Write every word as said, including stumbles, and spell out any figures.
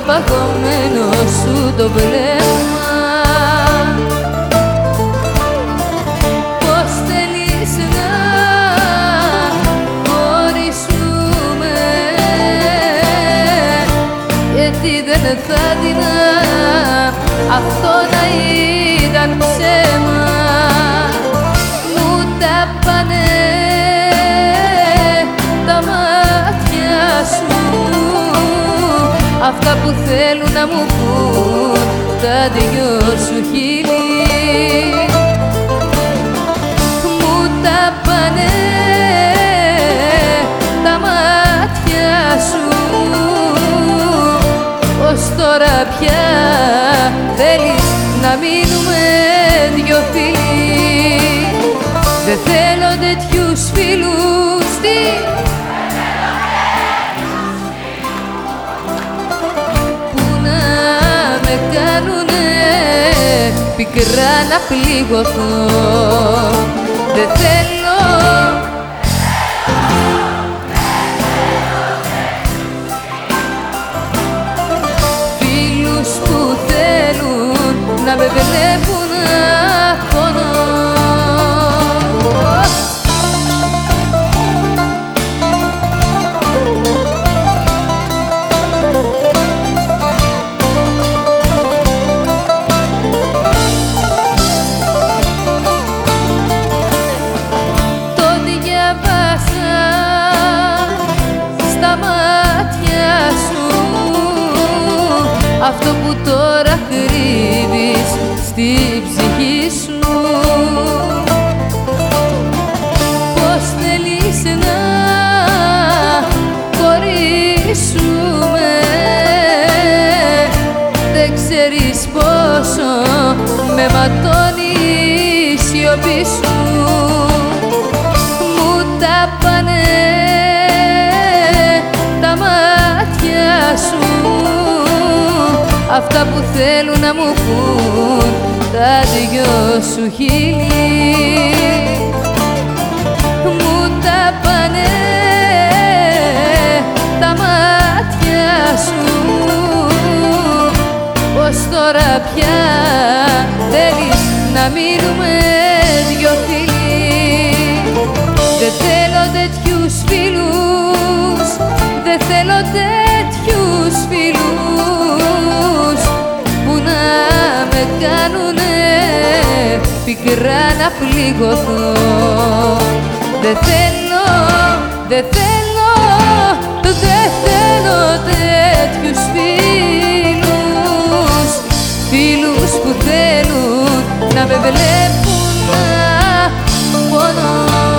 παγωμένο σου το βλέμμα. Πώς θέλεις να χωρίσουμε, γιατί δεν θα δίνα αυτό να ήταν ψέμα. Μου τα πάνε τα μάτια σου, αυτά που θέλουν να μου πουν τα δυο σου χείλη. Μου τα πάνε τα μάτια σου, ως τώρα πια θέλεις να μείνουμε δυο φίλοι. Δεν θέλω τέτοιους φίλους, τι που να με κάνουνε πικρά να πληγωθώ. Δεν θέλω, φίλους που θέλουν να με βλέπουν να πονώ. Αυτό που τώρα κρύβεις στη ψυχή σου, πώς θέλεις να χωρίσουμε, δεν ξέρεις πόσο με ματώνει η σιωπή σου. Μου τα πάνε τα μάτια σου, αυτά που θέλουν να μου πουν τα δυο σου χείλη. Μου τα πάνε τα μάτια σου, ως τώρα πια θέλεις να μείνουμε δυο φίλοι. Δεν θέλω τέτοιους φίλους, δεν θέλω τέτοιους φίλους που να με κάνουνε πικρά να πληγωθώ. Δεν θέλω, δεν θέλω, δεν θέλω τέτοιους φίλους, φίλους που θέλουν να με βλέπουν να πονώ.